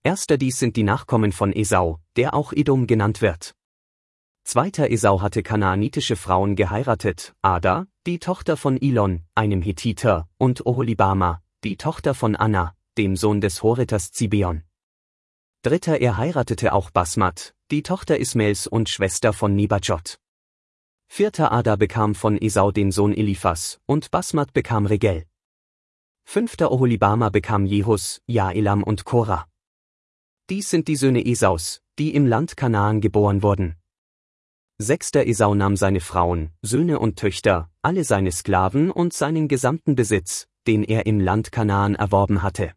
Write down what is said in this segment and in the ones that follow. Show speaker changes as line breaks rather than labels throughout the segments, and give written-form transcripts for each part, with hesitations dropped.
Erster dies sind die Nachkommen von Esau, der auch Edom genannt wird. Zweiter Esau hatte kanaanitische Frauen geheiratet, Ada, die Tochter von Elon, einem Hethiter, und Oholibama, die Tochter von Anna, dem Sohn des Horiters Zibeon. Dritter er heiratete auch Basmat, die Tochter Ismaels und Schwester von Nebajot. Vierter Ada bekam von Esau den Sohn Eliphas, und Basmat bekam Regel. Fünfter Oholibama bekam Jehus, Jaelam und Korah. Dies sind die Söhne Esaus, die im Land Kanaan geboren wurden. Sechster Esau nahm seine Frauen, Söhne und Töchter, alle seine Sklaven und seinen gesamten Besitz, den er im Land Kanaan erworben hatte.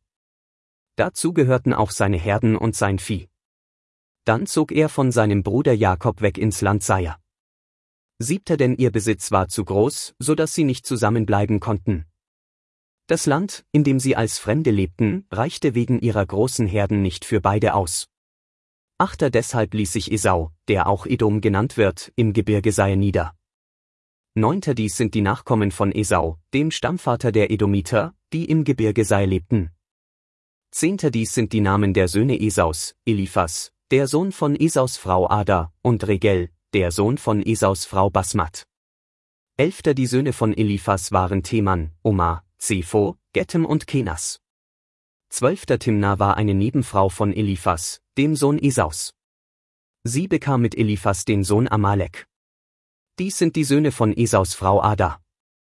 Dazu gehörten auch seine Herden und sein Vieh. Dann zog er von seinem Bruder Jakob weg ins Land Seir. Siebter denn ihr Besitz war zu groß, so dass sie nicht zusammenbleiben konnten. Das Land, in dem sie als Fremde lebten, reichte wegen ihrer großen Herden nicht für beide aus. Achter deshalb ließ sich Esau, der auch Edom genannt wird, im Gebirge Seir nieder. Neunter dies sind die Nachkommen von Esau, dem Stammvater der Edomiter, die im Gebirge Seir lebten. Zehnter dies sind die Namen der Söhne Esaus, Eliphas, der Sohn von Esaus Frau Ada, und Regel, der Sohn von Esaus Frau Basmat. Elfter die Söhne von Eliphas waren Teman, Omar, Zepho, Gethem und Kenas. Zwölfter Timna war eine Nebenfrau von Eliphas, dem Sohn Esaus. Sie bekam mit Eliphas den Sohn Amalek. Dies sind die Söhne von Esaus Frau Ada.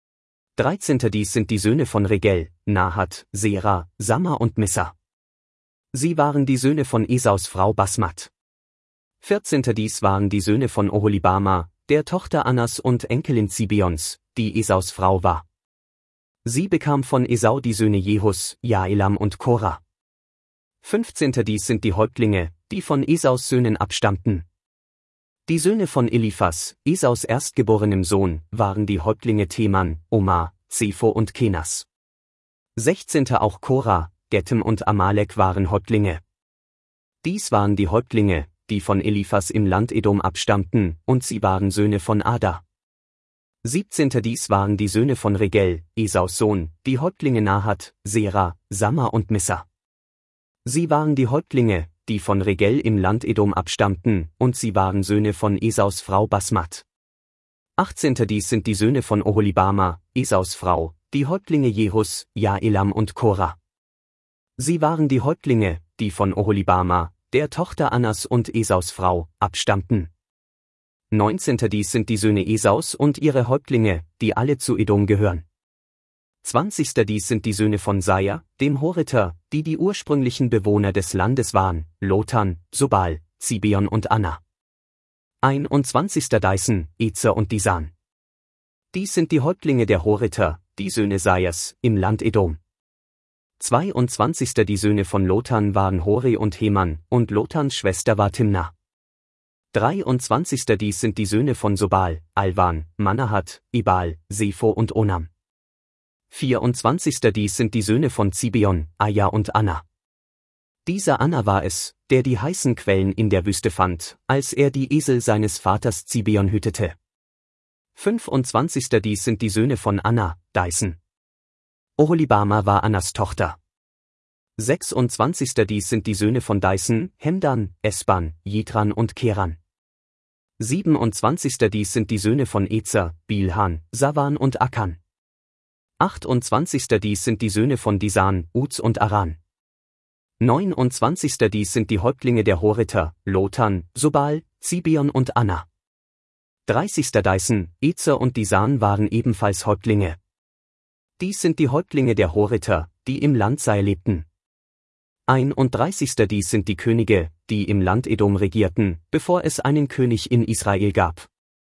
13. Dies sind die Söhne von Regel, Nahat, Sera, Samma und Missa. Sie waren die Söhne von Esaus Frau Basmat. 14. Dies waren die Söhne von Oholibama, der Tochter Annas und Enkelin Zibeons, die Esaus Frau war. Sie bekam von Esau die Söhne Jehus, Jaelam und Korah. 15. Dies sind die Häuptlinge, die von Esaus Söhnen abstammten. Die Söhne von Eliphas, Esaus erstgeborenem Sohn, waren die Häuptlinge Teman, Omar, Zepho und Kenas. 16. Auch Korah, Gethem und Amalek waren Häuptlinge. Dies waren die Häuptlinge, die von Eliphas im Land Edom abstammten, und sie waren Söhne von Ada. 17. Dies waren die Söhne von Regel, Esaus Sohn, die Häuptlinge Nahat, Sera, Samma und Missa. Sie waren die Häuptlinge, die von Regel im Land Edom abstammten, und sie waren Söhne von Esaus Frau Basmat. 18. Dies sind die Söhne von Oholibama, Esaus Frau, die Häuptlinge Jehus, Jaelam und Korah. Sie waren die Häuptlinge, die von Oholibama, der Tochter Annas und Esaus Frau, abstammten. 19. Dies sind die Söhne Esaus und ihre Häuptlinge, die alle zu Edom gehören. 20. Dies sind die Söhne von Seir, dem Horiter, die die ursprünglichen Bewohner des Landes waren, Lotan, Sobal, Zibeon und Anna. 21. Deisen, Ezer und Disan. Dies sind die Häuptlinge der Horiter, die Söhne Seirs, im Land Edom. 22. Die Söhne von Lotan waren Hori und Heman, und Lotans Schwester war Timna. 23. Dies sind die Söhne von Sobal, Alvan, Manahat, Ebal, Sepho und Onam. 24. Dies sind die Söhne von Zibeon, Aja und Anna. Dieser Anna war es, der die heißen Quellen in der Wüste fand, als er die Esel seines Vaters Zibeon hütete. 25. Dies sind die Söhne von Anna, Deisen. Oholibama war Annas Tochter. 26. Dies sind die Söhne von Deisen, Hemdan, Esban, Jitran und Keran. 27. Dies sind die Söhne von Ezer, Bilhan, Savan und Akan. 28. Dies sind die Söhne von Disan, Uz und Aran. 29. Dies sind die Häuptlinge der Horiter, Lotan, Sobal, Zibeon und Anna. 30. Deisen, Ezer und Disan waren ebenfalls Häuptlinge. Dies sind die Häuptlinge der Horiter, die im Land Seir lebten. 31. Dies sind die Könige, die im Land Edom regierten, bevor es einen König in Israel gab.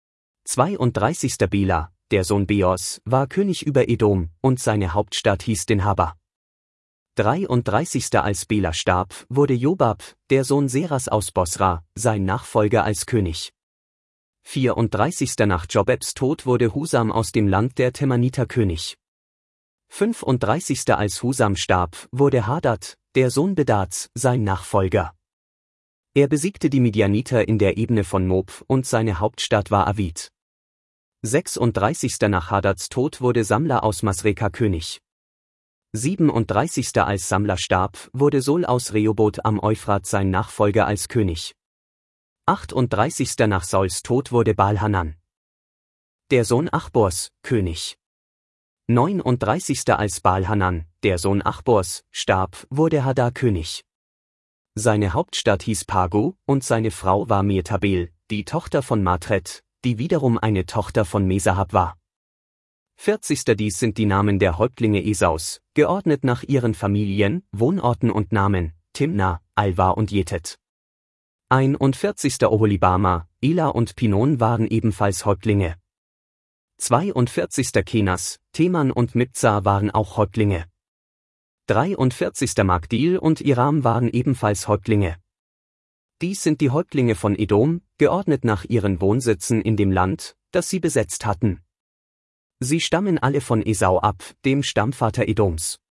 32. Bela, der Sohn Beos, war König über Edom, und seine Hauptstadt hieß Dinhaba. 33. Als Bela starb, wurde Jobab, der Sohn Seras aus Bosra, sein Nachfolger als König. 34. Nach Jobabs Tod wurde Husam aus dem Land der Temaniter König. 35. Als Husam starb, wurde Hadad, der Sohn Bedats, sein Nachfolger. Er besiegte die Midianiter in der Ebene von Moab und seine Hauptstadt war Avid. 36. Nach Hadads Tod wurde Samla aus Masreka König. 37. Als Samla starb, wurde Sol aus Rehoboth am Euphrat sein Nachfolger als König. 38. Nach Sauls Tod wurde Baal-Hanan, der Sohn Achbors, König. 39. Als Baal-Hanan, der Sohn Achbors, starb, wurde Hadar König. Seine Hauptstadt hieß Pagu, und seine Frau war Mehetabel, die Tochter von Matred, die wiederum eine Tochter von Mesahab war. 40. Dies sind die Namen der Häuptlinge Esaus, geordnet nach ihren Familien, Wohnorten und Namen: Timna, Alva und Jetet. 41. Oholibama, Ela und Pinon waren ebenfalls Häuptlinge. 42. Kenas, Teman und Mibza waren auch Häuptlinge. 43. Magdil und Iram waren ebenfalls Häuptlinge. Dies sind die Häuptlinge von Edom, geordnet nach ihren Wohnsitzen in dem Land, das sie besetzt hatten. Sie stammen alle von Esau ab, dem Stammvater Edoms.